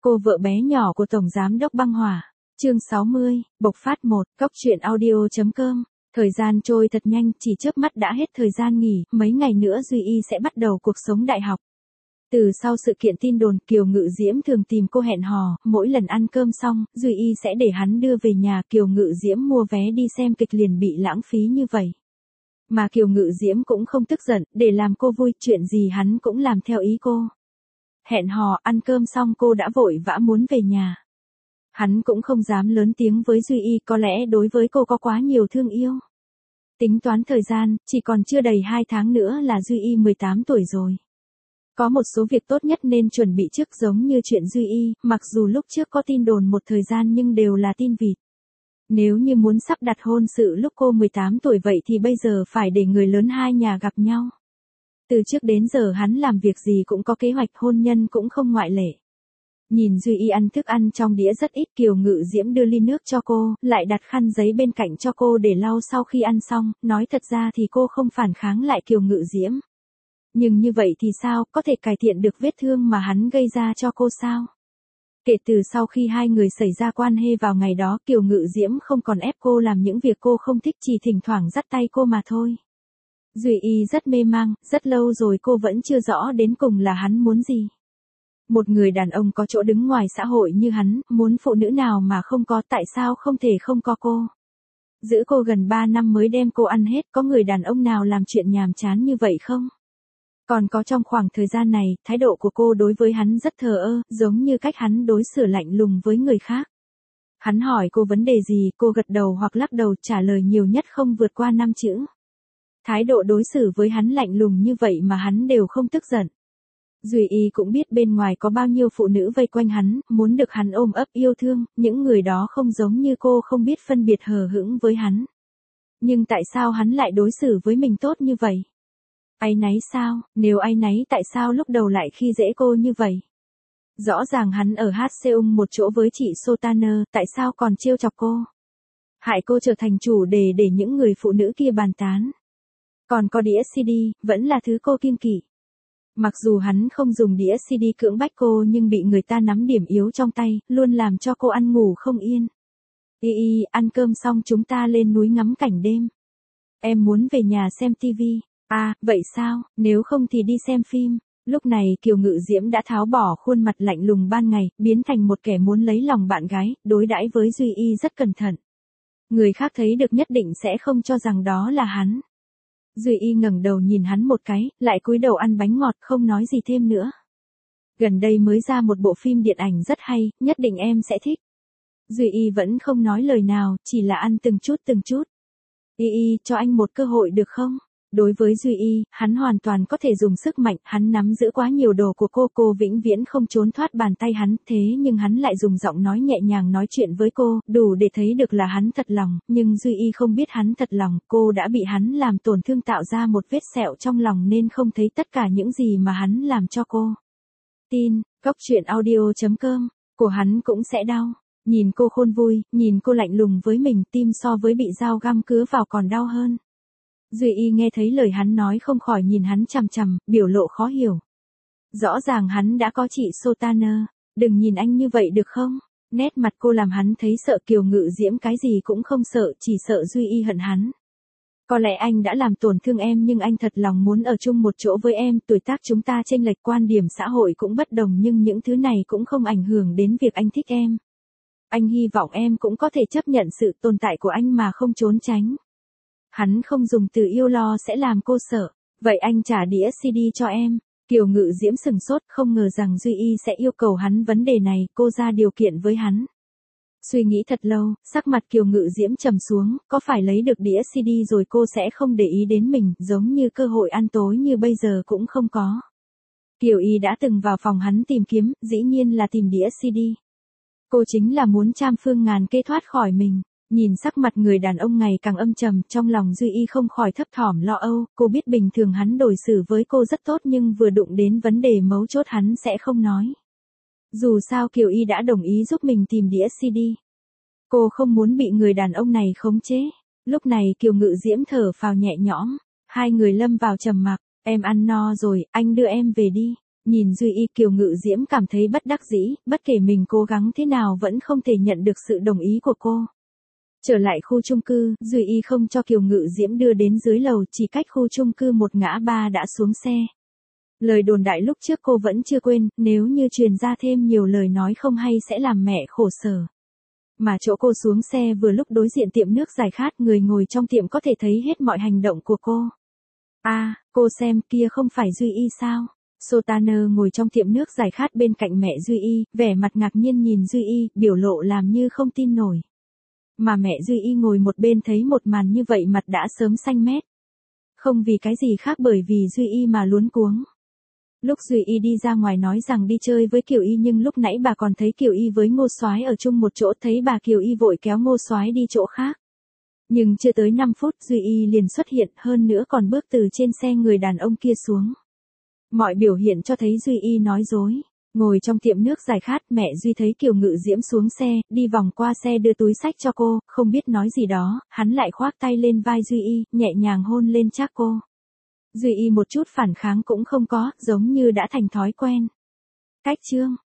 Cô vợ bé nhỏ của Tổng Giám đốc băng hỏa. Chương 60, bộc phát 1, Cóc truyện audio.com. Thời gian trôi thật nhanh, chỉ chớp mắt đã hết thời gian nghỉ, mấy ngày nữa Duy Y sẽ bắt đầu cuộc sống đại học. Từ sau sự kiện tin đồn, Kiều Ngự Diễm thường tìm cô hẹn hò, mỗi lần ăn cơm xong, Duy Y sẽ để hắn đưa về nhà, Kiều Ngự Diễm mua vé đi xem kịch liền bị lãng phí như vậy. Mà Kiều Ngự Diễm cũng không tức giận, để làm cô vui, chuyện gì hắn cũng làm theo ý cô. Hẹn hò, ăn cơm xong cô đã vội vã muốn về nhà. Hắn cũng không dám lớn tiếng với Duy Y, có lẽ đối với cô có quá nhiều thương yêu. Tính toán thời gian, chỉ còn chưa đầy 2 tháng nữa là Duy Y 18 tuổi rồi. Có một số việc tốt nhất nên chuẩn bị trước, giống như chuyện Duy Y, mặc dù lúc trước có tin đồn một thời gian nhưng đều là tin vịt. Nếu như muốn sắp đặt hôn sự lúc cô 18 tuổi vậy thì bây giờ phải để người lớn hai nhà gặp nhau. Từ trước đến giờ hắn làm việc gì cũng có kế hoạch, hôn nhân cũng không ngoại lệ. Nhìn Duy Y ăn thức ăn trong đĩa rất ít, Kiều Ngự Diễm đưa ly nước cho cô, lại đặt khăn giấy bên cạnh cho cô để lau sau khi ăn xong, nói thật ra thì cô không phản kháng lại Kiều Ngự Diễm. Nhưng như vậy thì sao, có thể cải thiện được vết thương mà hắn gây ra cho cô sao? Kể từ sau khi hai người xảy ra quan hệ vào ngày đó, Kiều Ngự Diễm không còn ép cô làm những việc cô không thích, chỉ thỉnh thoảng dắt tay cô mà thôi. Duy Y rất mê mang, rất lâu rồi cô vẫn chưa rõ đến cùng là hắn muốn gì. Một người đàn ông có chỗ đứng ngoài xã hội như hắn, muốn phụ nữ nào mà không có, tại sao không thể không có cô? Giữ cô gần 3 năm mới đem cô ăn hết, có người đàn ông nào làm chuyện nhàm chán như vậy không? Còn có trong khoảng thời gian này, thái độ của cô đối với hắn rất thờ ơ, giống như cách hắn đối xử lạnh lùng với người khác. Hắn hỏi cô vấn đề gì, cô gật đầu hoặc lắc đầu, trả lời nhiều nhất không vượt qua 5 chữ. Thái độ đối xử với hắn lạnh lùng như vậy mà hắn đều không tức giận. Duy Y cũng biết bên ngoài có bao nhiêu phụ nữ vây quanh hắn, muốn được hắn ôm ấp yêu thương, những người đó không giống như cô, không biết phân biệt, hờ hững với hắn. Nhưng tại sao hắn lại đối xử với mình tốt như vậy? Áy náy sao? Nếu áy náy tại sao lúc đầu lại khi dễ cô như vậy? Rõ ràng hắn ở HC một chỗ với chị Sotaner, tại sao còn trêu chọc cô? Hại cô trở thành chủ đề để những người phụ nữ kia bàn tán. Còn có đĩa CD, vẫn là thứ cô kiêng kỵ. Mặc dù hắn không dùng đĩa CD cưỡng bách cô nhưng bị người ta nắm điểm yếu trong tay, luôn làm cho cô ăn ngủ không yên. Y, ăn cơm xong chúng ta lên núi ngắm cảnh đêm. Em muốn về nhà xem TV. À, vậy sao, nếu không thì đi xem phim. Lúc này Kiều Ngự Diễm đã tháo bỏ khuôn mặt lạnh lùng ban ngày, biến thành một kẻ muốn lấy lòng bạn gái, đối đãi với Duy Y rất cẩn thận. Người khác thấy được nhất định sẽ không cho rằng đó là hắn. Duy Y ngẩng đầu nhìn hắn một cái, lại cúi đầu ăn bánh ngọt, không nói gì thêm nữa. Gần đây mới ra một bộ phim điện ảnh rất hay, nhất định em sẽ thích. Duy Y vẫn không nói lời nào, chỉ là ăn từng chút. Y, cho anh một cơ hội được không? Đối với Duy Y, hắn hoàn toàn có thể dùng sức mạnh, hắn nắm giữ quá nhiều đồ của cô vĩnh viễn không trốn thoát bàn tay hắn, thế nhưng hắn lại dùng giọng nói nhẹ nhàng nói chuyện với cô, đủ để thấy được là hắn thật lòng, nhưng Duy Y không biết hắn thật lòng, cô đã bị hắn làm tổn thương, tạo ra một vết sẹo trong lòng nên không thấy tất cả những gì mà hắn làm cho cô. Tin, Cóc truyện audio.com, của hắn cũng sẽ đau. Nhìn cô khôn vui, nhìn cô lạnh lùng với mình, tim so với bị dao găm cứa vào còn đau hơn. Duy Y nghe thấy lời hắn nói không khỏi nhìn hắn chằm chằm, biểu lộ khó hiểu. Rõ ràng hắn đã có chị Sotaner, đừng nhìn anh như vậy được không? Nét mặt cô làm hắn thấy sợ. Kiều Ngự Diễm cái gì cũng không sợ, chỉ sợ Duy Y hận hắn. Có lẽ anh đã làm tổn thương em nhưng anh thật lòng muốn ở chung một chỗ với em, tuổi tác chúng ta chênh lệch, quan điểm xã hội cũng bất đồng nhưng những thứ này cũng không ảnh hưởng đến việc anh thích em. Anh hy vọng em cũng có thể chấp nhận sự tồn tại của anh mà không trốn tránh. Hắn không dùng từ yêu lo sẽ làm cô sợ. Vậy anh trả đĩa CD cho em. Kiều Ngự Diễm sừng sốt, không ngờ rằng Duy Y sẽ yêu cầu hắn vấn đề này, cô ra điều kiện với hắn. Suy nghĩ thật lâu, sắc mặt Kiều Ngự Diễm trầm xuống, có phải lấy được đĩa CD rồi cô sẽ không để ý đến mình, giống như cơ hội ăn tối như bây giờ cũng không có. Kiều Y đã từng vào phòng hắn tìm kiếm, dĩ nhiên là tìm đĩa CD. Cô chính là muốn trăm phương ngàn kế thoát khỏi mình. Nhìn sắc mặt người đàn ông ngày càng âm trầm, trong lòng Duy Y không khỏi thấp thỏm lo âu, cô biết bình thường hắn đối xử với cô rất tốt nhưng vừa đụng đến vấn đề mấu chốt hắn sẽ không nói. Dù sao Kiều Y đã đồng ý giúp mình tìm đĩa CD. Cô không muốn bị người đàn ông này khống chế. Lúc này Kiều Ngự Diễm thở phào nhẹ nhõm, hai người lâm vào trầm mặc. Em ăn no rồi, anh đưa em về đi. Nhìn Duy Y, Kiều Ngự Diễm cảm thấy bất đắc dĩ, bất kể mình cố gắng thế nào vẫn không thể nhận được sự đồng ý của cô. Trở lại khu chung cư, Duy Y không cho Kiều Ngự Diễm đưa đến dưới lầu, chỉ cách khu chung cư một ngã ba đã xuống xe. Lời đồn đại lúc trước cô vẫn chưa quên, nếu như truyền ra thêm nhiều lời nói không hay sẽ làm mẹ khổ sở. Mà chỗ cô xuống xe vừa lúc đối diện tiệm nước giải khát, người ngồi trong tiệm có thể thấy hết mọi hành động của cô. Cô xem kia không phải Duy Y sao? Sultana ngồi trong tiệm nước giải khát bên cạnh mẹ Duy Y, vẻ mặt ngạc nhiên nhìn Duy Y, biểu lộ làm như không tin nổi. Mà mẹ Duy Y ngồi một bên thấy một màn như vậy mặt đã sớm xanh mét. Không vì cái gì khác bởi vì Duy Y mà luống cuống. Lúc Duy Y đi ra ngoài nói rằng đi chơi với Kiều Y, nhưng lúc nãy bà còn thấy Kiều Y với Ngô Soái ở chung một chỗ, thấy bà Kiều Y vội kéo Ngô Soái đi chỗ khác. Nhưng chưa tới 5 phút Duy Y liền xuất hiện, hơn nữa còn bước từ trên xe người đàn ông kia xuống. Mọi biểu hiện cho thấy Duy Y nói dối. Ngồi trong tiệm nước giải khát, mẹ Duy thấy Kiều Ngự Diễm xuống xe, đi vòng qua xe đưa túi xách cho cô, không biết nói gì đó, hắn lại khoác tay lên vai Duy Y, nhẹ nhàng hôn lên trán cô. Duy Y một chút phản kháng cũng không có, giống như đã thành thói quen. Cách chương